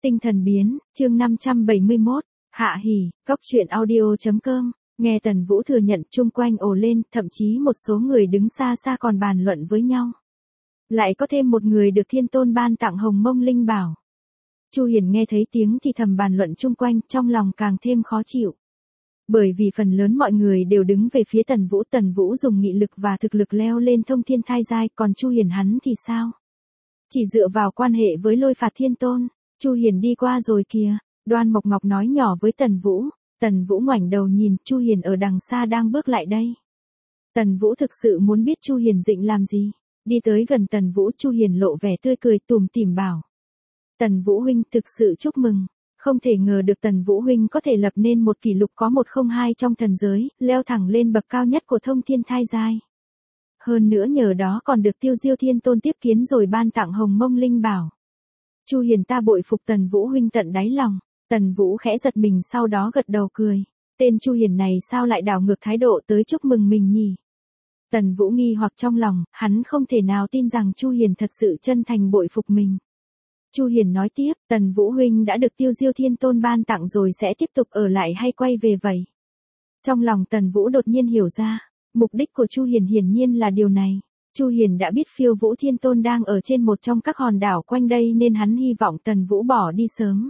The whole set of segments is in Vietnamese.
Tinh thần biến, chương 571, Hạ Hỉ, Cốc truyện audio.com, nghe Tần Vũ thừa nhận chung quanh ồ lên, thậm chí một số người đứng xa xa còn bàn luận với nhau. Lại có thêm một người được Thiên Tôn ban tặng Hồng Mông Linh Bảo. Chu Hiền nghe thấy tiếng thì thầm bàn luận chung quanh, trong lòng càng thêm khó chịu. Bởi vì phần lớn mọi người đều đứng về phía Tần Vũ dùng nghị lực và thực lực leo lên thông thiên thai giai, còn Chu Hiền hắn thì sao? Chỉ dựa vào quan hệ với Lôi Phạt Thiên Tôn, Chu Hiền đi qua rồi kìa, Đoan Mộc Ngọc nói nhỏ với Tần Vũ ngoảnh đầu nhìn, Chu Hiền ở đằng xa đang bước lại đây. Tần Vũ thực sự muốn biết Chu Hiền định làm gì, đi tới gần Tần Vũ, Chu Hiền lộ vẻ tươi cười tủm tỉm bảo. Tần Vũ huynh thực sự chúc mừng, không thể ngờ được Tần Vũ huynh có thể lập nên một kỷ lục có 102 trong thần giới, leo thẳng lên bậc cao nhất của thông thiên thai giai. Hơn nữa nhờ đó còn được Tiêu Diêu Thiên Tôn tiếp kiến rồi ban tặng Hồng Mông Linh Bảo. Chu Hiền ta bội phục Tần Vũ huynh tận đáy lòng. Tần Vũ khẽ giật mình sau đó gật đầu cười. Tên Chu Hiền này sao lại đảo ngược thái độ tới chúc mừng mình nhỉ? Tần Vũ nghi hoặc trong lòng, hắn không thể nào tin rằng Chu Hiền thật sự chân thành bội phục mình. Chu Hiền nói tiếp, Tần Vũ huynh đã được Tiêu Diêu Thiên Tôn ban tặng rồi sẽ tiếp tục ở lại hay quay về vậy? Trong lòng Tần Vũ đột nhiên hiểu ra, mục đích của Chu Hiền hiển nhiên là điều này. Chu Hiền đã biết Phiêu Vũ Thiên Tôn đang ở trên một trong các hòn đảo quanh đây nên hắn hy vọng Tần Vũ bỏ đi sớm.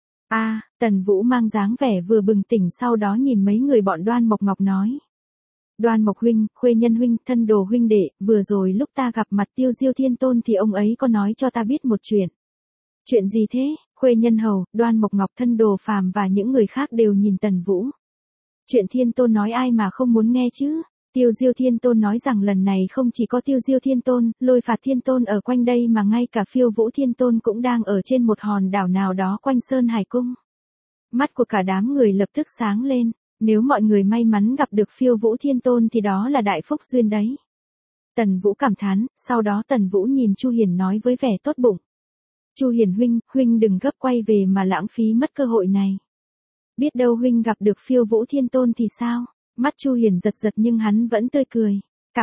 Tần Vũ mang dáng vẻ vừa bừng tỉnh sau đó nhìn mấy người bọn Đoan Mộc Ngọc nói. Đoan Mộc huynh, Khuê Nhân huynh, Thân Đồ huynh đệ, vừa rồi lúc ta gặp mặt Tiêu Diêu Thiên Tôn thì ông ấy có nói cho ta biết một chuyện. Chuyện gì thế? Khuê Nhân hầu, Đoan Mộc Ngọc, Thân Đồ Phàm và những người khác đều nhìn Tần Vũ. Chuyện Thiên Tôn nói ai mà không muốn nghe chứ? Tiêu Diêu Thiên Tôn nói rằng lần này không chỉ có Tiêu Diêu Thiên Tôn, Lôi Phạt Thiên Tôn ở quanh đây mà ngay cả Phiêu Vũ Thiên Tôn cũng đang ở trên một hòn đảo nào đó quanh Sơn Hải Cung. Mắt của cả đám người lập tức sáng lên, nếu mọi người may mắn gặp được Phiêu Vũ Thiên Tôn thì đó là đại phúc duyên đấy. Tần Vũ cảm thán, sau đó Tần Vũ nhìn Chu Hiền nói với vẻ tốt bụng. Chu Hiền huynh đừng gấp quay về mà lãng phí mất cơ hội này. Biết đâu huynh gặp được Phiêu Vũ Thiên Tôn thì sao? Mắt Chu Hiền giật giật nhưng hắn vẫn tươi cười.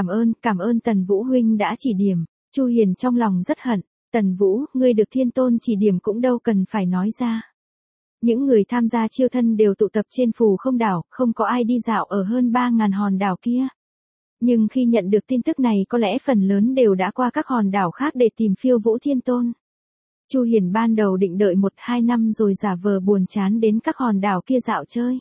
Cảm ơn Tần Vũ huynh đã chỉ điểm. Chu Hiền trong lòng rất hận. Tần Vũ, ngươi được Thiên Tôn chỉ điểm cũng đâu cần phải nói ra. Những người tham gia chiêu thân đều tụ tập trên Phù Không đảo, không có ai đi dạo ở hơn 3.000 hòn đảo kia. Nhưng khi nhận được tin tức này có lẽ phần lớn đều đã qua các hòn đảo khác để tìm Phiêu Vũ Thiên Tôn. Chu Hiền ban đầu định đợi 1-2 năm rồi giả vờ buồn chán đến các hòn đảo kia dạo chơi.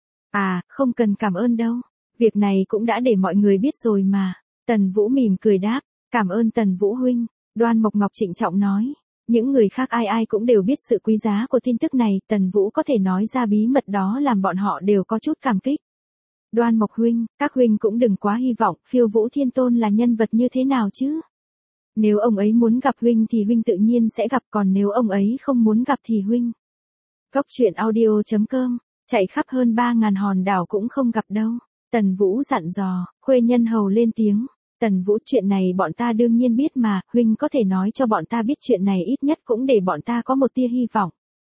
Không cần cảm ơn đâu. Việc này cũng đã để mọi người biết rồi mà. Tần Vũ mỉm cười đáp. Cảm ơn Tần Vũ huynh. Đoan Mộc Ngọc trịnh trọng nói. Những người khác ai cũng đều biết sự quý giá của tin tức này. Tần Vũ có thể nói ra bí mật đó làm bọn họ đều có chút cảm kích. Đoan Mộc huynh, các huynh cũng đừng quá hy vọng Phiêu Vũ Thiên Tôn là nhân vật như thế nào chứ. Nếu ông ấy muốn gặp huynh thì huynh tự nhiên sẽ gặp, còn nếu ông ấy không muốn gặp thì huynh. Cốc truyện audio.com, chạy khắp hơn 3.000 hòn đảo cũng không gặp đâu. Tần Vũ dặn dò, Khuê Nhân hầu lên tiếng. Tần Vũ, chuyện này bọn ta đương nhiên biết mà, huynh có thể nói cho bọn ta biết chuyện này ít nhất cũng để bọn ta có một tia hy vọng.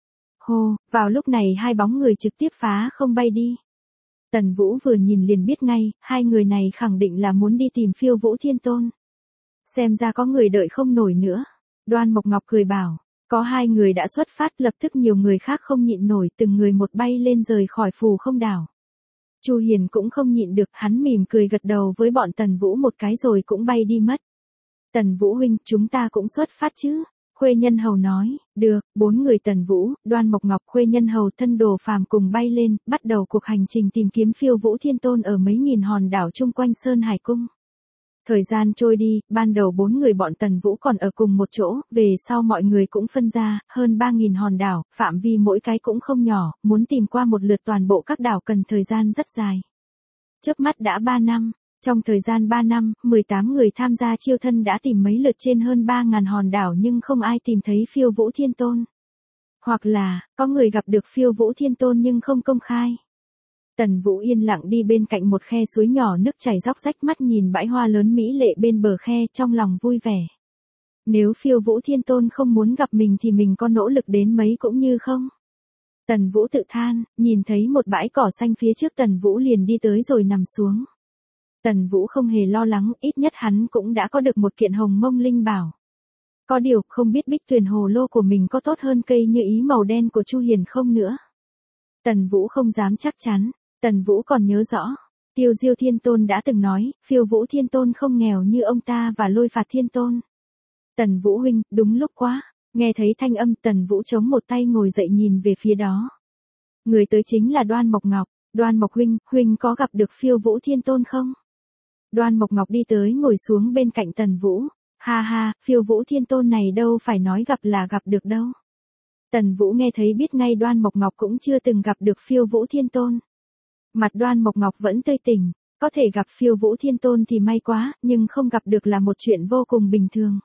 Hô, vào lúc này hai bóng người trực tiếp phá không bay đi. Tần Vũ vừa nhìn liền biết ngay, hai người này khẳng định là muốn đi tìm Phiêu Vũ Thiên Tôn. Xem ra có người đợi không nổi nữa. Đoan Mộc Ngọc cười bảo, có hai người đã xuất phát, lập tức nhiều người khác không nhịn nổi, từng người một bay lên rời khỏi Phù Không đảo. Chu Hiền cũng không nhịn được, hắn mỉm cười gật đầu với bọn Tần Vũ một cái rồi cũng bay đi mất. Tần Vũ huynh, chúng ta cũng xuất phát chứ? Khuê Nhân hầu nói, được. 4 người Tần Vũ, Đoan Mộc Ngọc, Khuê Nhân hầu, Thân Đồ Phàm cùng bay lên, bắt đầu cuộc hành trình tìm kiếm Phiêu Vũ Thiên Tôn ở mấy nghìn hòn đảo chung quanh Sơn Hải Cung. Thời gian trôi đi, ban đầu 4 người bọn Tần Vũ còn ở cùng một chỗ, về sau mọi người cũng phân ra, hơn 3.000 hòn đảo, phạm vi mỗi cái cũng không nhỏ, muốn tìm qua một lượt toàn bộ các đảo cần thời gian rất dài. Chớp mắt đã 3 năm, trong thời gian 3 năm, 18 người tham gia chiêu thân đã tìm mấy lượt trên hơn 3.000 hòn đảo nhưng không ai tìm thấy Phiêu Vũ Thiên Tôn. Hoặc là, có người gặp được Phiêu Vũ Thiên Tôn nhưng không công khai. Tần Vũ yên lặng đi bên cạnh một khe suối nhỏ, nước chảy róc rách, mắt nhìn bãi hoa lớn mỹ lệ bên bờ khe, trong lòng vui vẻ. Nếu Phiêu Vũ Thiên Tôn không muốn gặp mình thì mình có nỗ lực đến mấy cũng như không. Tần Vũ tự than, nhìn thấy một bãi cỏ xanh phía trước Tần Vũ liền đi tới rồi nằm xuống. Tần Vũ không hề lo lắng, ít nhất hắn cũng đã có được một kiện Hồng Mông Linh Bảo. Có điều, không biết bích tuyền hồ lô của mình có tốt hơn cây như ý màu đen của Chu Hiền không nữa. Tần Vũ không dám chắc chắn, Tần Vũ còn nhớ rõ. Tiêu Diêu Thiên Tôn đã từng nói, Phiêu Vũ Thiên Tôn không nghèo như ông ta và Lôi Phạt Thiên Tôn. Tần Vũ huynh, đúng lúc quá. Nghe thấy thanh âm, Tần Vũ chống một tay ngồi dậy nhìn về phía đó. Người tới chính là Đoan Mộc Ngọc. Đoan Mộc huynh, huynh có gặp được Phiêu Vũ Thiên Tôn không? Đoan Mộc Ngọc đi tới ngồi xuống bên cạnh Tần Vũ. Ha ha, Phiêu Vũ Thiên Tôn này đâu phải nói gặp là gặp được đâu. Tần Vũ nghe thấy biết ngay Đoan Mộc Ngọc cũng chưa từng gặp được Phiêu Vũ Thiên Tôn. Mặt Đoan Mộc Ngọc vẫn tươi tỉnh, có thể gặp Phiêu Vũ Thiên Tôn thì may quá, nhưng không gặp được là một chuyện vô cùng bình thường.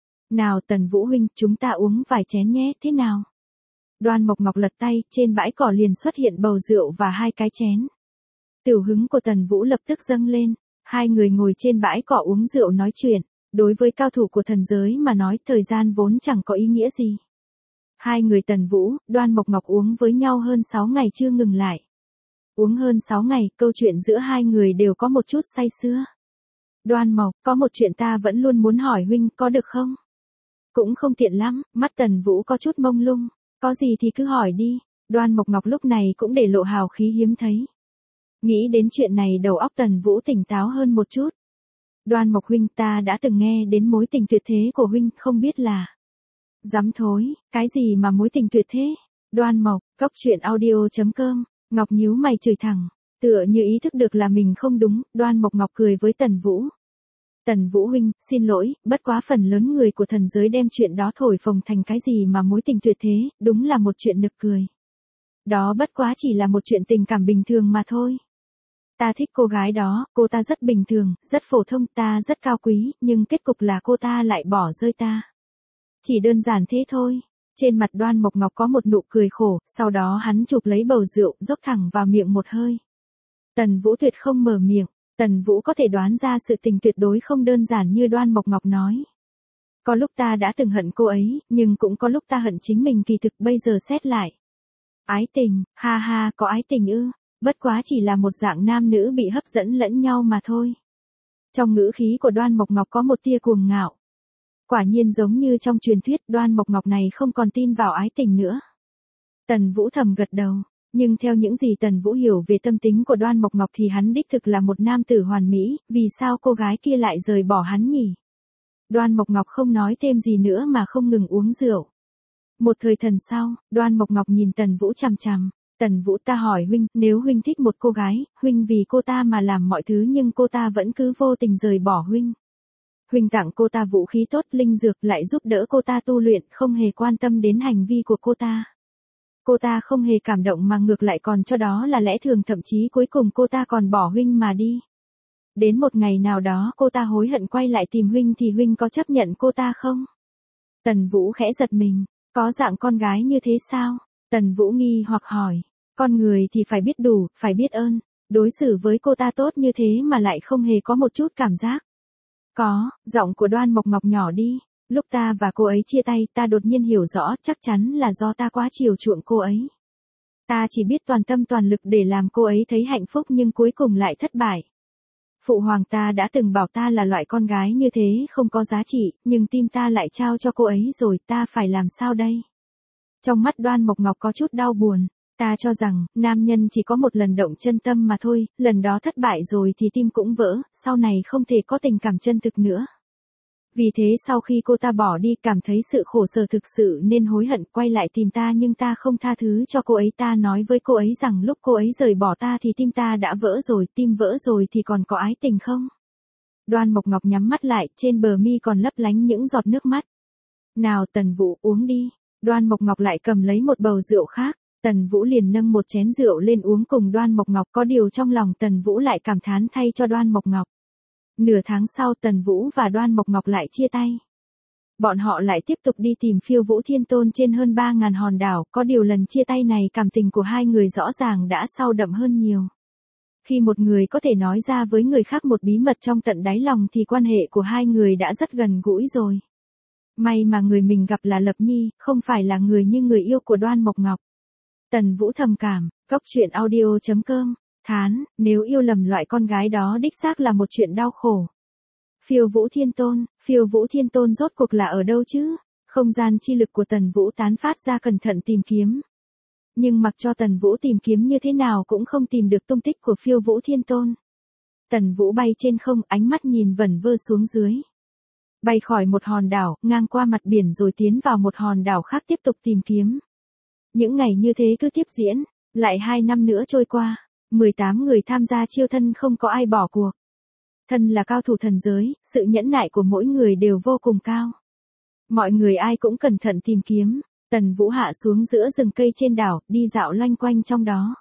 Nào Tần Vũ huynh, chúng ta uống vài chén nhé, thế nào? Đoan Mộc Ngọc lật tay, trên bãi cỏ liền xuất hiện bầu rượu và 2 cái chén. Tiểu hứng của Tần Vũ lập tức dâng lên, hai người ngồi trên bãi cỏ uống rượu nói chuyện. Đối với cao thủ của thần giới mà nói, thời gian vốn chẳng có ý nghĩa gì. Hai người Tần Vũ, Đoan Mộc Ngọc uống với nhau hơn 6 ngày chưa ngừng lại. Uống hơn 6 ngày, câu chuyện giữa hai người đều có một chút say sưa. Đoan Mộc, có một chuyện ta vẫn luôn muốn hỏi huynh, có được không? Cũng không tiện lắm, mắt Tần Vũ có chút mông lung. Có gì thì cứ hỏi đi. Đoan Mộc Ngọc lúc này cũng để lộ hào khí hiếm thấy. Nghĩ đến chuyện này đầu óc Tần Vũ tỉnh táo hơn một chút. Đoan Mộc huynh, ta đã từng nghe đến mối tình tuyệt thế của huynh, không biết là... Dám thối, cái gì mà mối tình tuyệt thế? Đoan Mộc, coctruyện.audio.com. Ngọc nhíu mày chửi thẳng, tựa như ý thức được là mình không đúng. Đoan Mộc Ngọc cười với Tần Vũ. Tần Vũ huynh, xin lỗi, bất quá phần lớn người của thần giới đem chuyện đó thổi phồng thành cái gì mà mối tình tuyệt thế, đúng là một chuyện nực cười. Đó bất quá chỉ là một chuyện tình cảm bình thường mà thôi. Ta thích cô gái đó, cô ta rất bình thường, rất phổ thông, ta rất cao quý, nhưng kết cục là cô ta lại bỏ rơi ta. Chỉ đơn giản thế thôi. Trên mặt Đoan Mộc Ngọc có một nụ cười khổ, sau đó hắn chụp lấy bầu rượu, dốc thẳng vào miệng một hơi. Tần Vũ tuyệt không mở miệng, Tần Vũ có thể đoán ra sự tình tuyệt đối không đơn giản như Đoan Mộc Ngọc nói. Có lúc ta đã từng hận cô ấy, nhưng cũng có lúc ta hận chính mình, kỳ thực bây giờ xét lại. Ái tình, ha ha, có ái tình ư? Bất quá chỉ là một dạng nam nữ bị hấp dẫn lẫn nhau mà thôi. Trong ngữ khí của Đoan Mộc Ngọc có một tia cuồng ngạo. Quả nhiên giống như trong truyền thuyết, Đoan Mộc Ngọc này không còn tin vào ái tình nữa. Tần Vũ thầm gật đầu, nhưng theo những gì Tần Vũ hiểu về tâm tính của Đoan Mộc Ngọc thì hắn đích thực là một nam tử hoàn mỹ, vì sao cô gái kia lại rời bỏ hắn nhỉ? Đoan Mộc Ngọc không nói thêm gì nữa mà không ngừng uống rượu. Một thời thần sau, Đoan Mộc Ngọc nhìn Tần Vũ chằm chằm. Tần Vũ, ta hỏi huynh, nếu huynh thích một cô gái, huynh vì cô ta mà làm mọi thứ nhưng cô ta vẫn cứ vô tình rời bỏ huynh. Huynh tặng cô ta vũ khí tốt, linh dược, lại giúp đỡ cô ta tu luyện, không hề quan tâm đến hành vi của cô ta. Cô ta không hề cảm động mà ngược lại còn cho đó là lẽ thường, thậm chí cuối cùng cô ta còn bỏ huynh mà đi. Đến một ngày nào đó cô ta hối hận quay lại tìm huynh thì huynh có chấp nhận cô ta không? Tần Vũ khẽ giật mình, có dạng con gái như thế sao? Tần Vũ nghi hoặc hỏi, con người thì phải biết đủ, phải biết ơn, đối xử với cô ta tốt như thế mà lại không hề có một chút cảm giác. Có, giọng của Đoan Mộc Ngọc nhỏ đi, lúc ta và cô ấy chia tay ta đột nhiên hiểu rõ chắc chắn là do ta quá chiều chuộng cô ấy. Ta chỉ biết toàn tâm toàn lực để làm cô ấy thấy hạnh phúc nhưng cuối cùng lại thất bại. Phụ hoàng ta đã từng bảo ta là loại con gái như thế không có giá trị, nhưng tim ta lại trao cho cô ấy rồi, ta phải làm sao đây? Trong mắt Đoan Mộc Ngọc có chút đau buồn, ta cho rằng, nam nhân chỉ có một lần động chân tâm mà thôi, lần đó thất bại rồi thì tim cũng vỡ, sau này không thể có tình cảm chân thực nữa. Vì thế sau khi cô ta bỏ đi cảm thấy sự khổ sở thực sự nên hối hận quay lại tìm ta nhưng ta không tha thứ cho cô ấy, ta nói với cô ấy rằng lúc cô ấy rời bỏ ta thì tim ta đã vỡ rồi, tim vỡ rồi thì còn có ái tình không? Đoan Mộc Ngọc nhắm mắt lại, trên bờ mi còn lấp lánh những giọt nước mắt. Nào Tần Vũ, uống đi. Đoan Mộc Ngọc lại cầm lấy một bầu rượu khác, Tần Vũ liền nâng một chén rượu lên uống cùng Đoan Mộc Ngọc, có điều trong lòng Tần Vũ lại cảm thán thay cho Đoan Mộc Ngọc. Nửa tháng sau Tần Vũ và Đoan Mộc Ngọc lại chia tay. Bọn họ lại tiếp tục đi tìm Phiêu Vũ Thiên Tôn trên hơn 3.000 hòn đảo, có điều lần chia tay này cảm tình của hai người rõ ràng đã sâu đậm hơn nhiều. Khi một người có thể nói ra với người khác một bí mật trong tận đáy lòng thì quan hệ của hai người đã rất gần gũi rồi. May mà người mình gặp là Lập Nhi, không phải là người như người yêu của Đoan Mộc Ngọc. Tần Vũ thầm cảm, coctruyện.audio.com, thán, nếu yêu lầm loại con gái đó đích xác là một chuyện đau khổ. Phiêu Vũ Thiên Tôn rốt cuộc là ở đâu chứ? Không gian chi lực của Tần Vũ tán phát ra cẩn thận tìm kiếm. Nhưng mặc cho Tần Vũ tìm kiếm như thế nào cũng không tìm được tung tích của Phiêu Vũ Thiên Tôn. Tần Vũ bay trên không, ánh mắt nhìn vẩn vơ xuống dưới. Bay khỏi một hòn đảo, ngang qua mặt biển rồi tiến vào một hòn đảo khác tiếp tục tìm kiếm. Những ngày như thế cứ tiếp diễn, lại 2 năm nữa trôi qua, 18 người tham gia chiêu thân không có ai bỏ cuộc. Thân là cao thủ thần giới, sự nhẫn nại của mỗi người đều vô cùng cao. Mọi người ai cũng cẩn thận tìm kiếm, Tần Vũ hạ xuống giữa rừng cây trên đảo, đi dạo loanh quanh trong đó.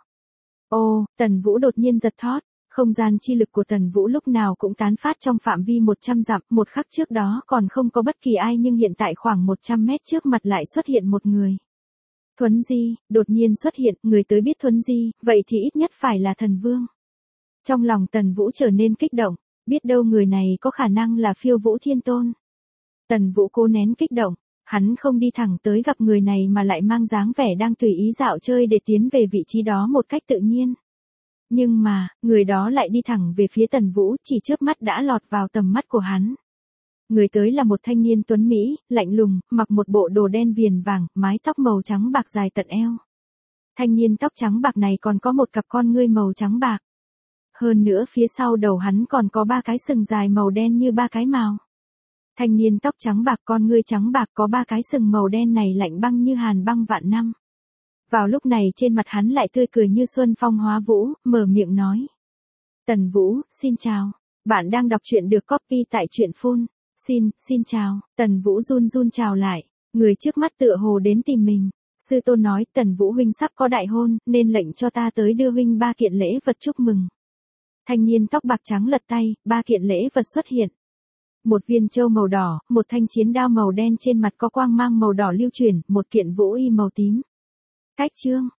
Ô, Tần Vũ đột nhiên giật thót, không gian chi lực của Tần Vũ lúc nào cũng tán phát trong phạm vi 100 dặm, một khắc trước đó còn không có bất kỳ ai nhưng hiện tại khoảng 100 mét trước mặt lại xuất hiện một người. Thuấn Di, đột nhiên xuất hiện, người tới biết Thuấn Di, vậy thì ít nhất phải là thần vương. Trong lòng Tần Vũ trở nên kích động, biết đâu người này có khả năng là Phiêu Vũ Thiên Tôn. Tần Vũ cố nén kích động, hắn không đi thẳng tới gặp người này mà lại mang dáng vẻ đang tùy ý dạo chơi để tiến về vị trí đó một cách tự nhiên. Nhưng mà, người đó lại đi thẳng về phía Tần Vũ, chỉ chớp mắt đã lọt vào tầm mắt của hắn. Người tới là một thanh niên tuấn Mỹ, lạnh lùng, mặc một bộ đồ đen viền vàng, mái tóc màu trắng bạc dài tận eo. Thanh niên tóc trắng bạc này còn có một cặp con ngươi màu trắng bạc. Hơn nữa phía sau đầu hắn còn có 3 cái sừng dài màu đen như 3 cái mào. Thanh niên tóc trắng bạc con ngươi trắng bạc có 3 cái sừng màu đen này lạnh băng như hàn băng vạn năm. Vào lúc này trên mặt hắn lại tươi cười như xuân phong hóa vũ, mở miệng nói. Tần Vũ, xin chào. Bạn đang đọc truyện được copy tại truyện phun. Xin chào. Tần Vũ run run chào lại. Người trước mắt tựa hồ đến tìm mình. Sư tôn nói Tần Vũ huynh sắp có đại hôn, nên lệnh cho ta tới đưa huynh 3 kiện lễ vật chúc mừng. Thanh niên tóc bạc trắng lật tay, 3 kiện lễ vật xuất hiện. Một viên châu màu đỏ, một thanh chiến đao màu đen trên mặt có quang mang màu đỏ lưu chuyển, một kiện vũ y màu tím. Cách chương,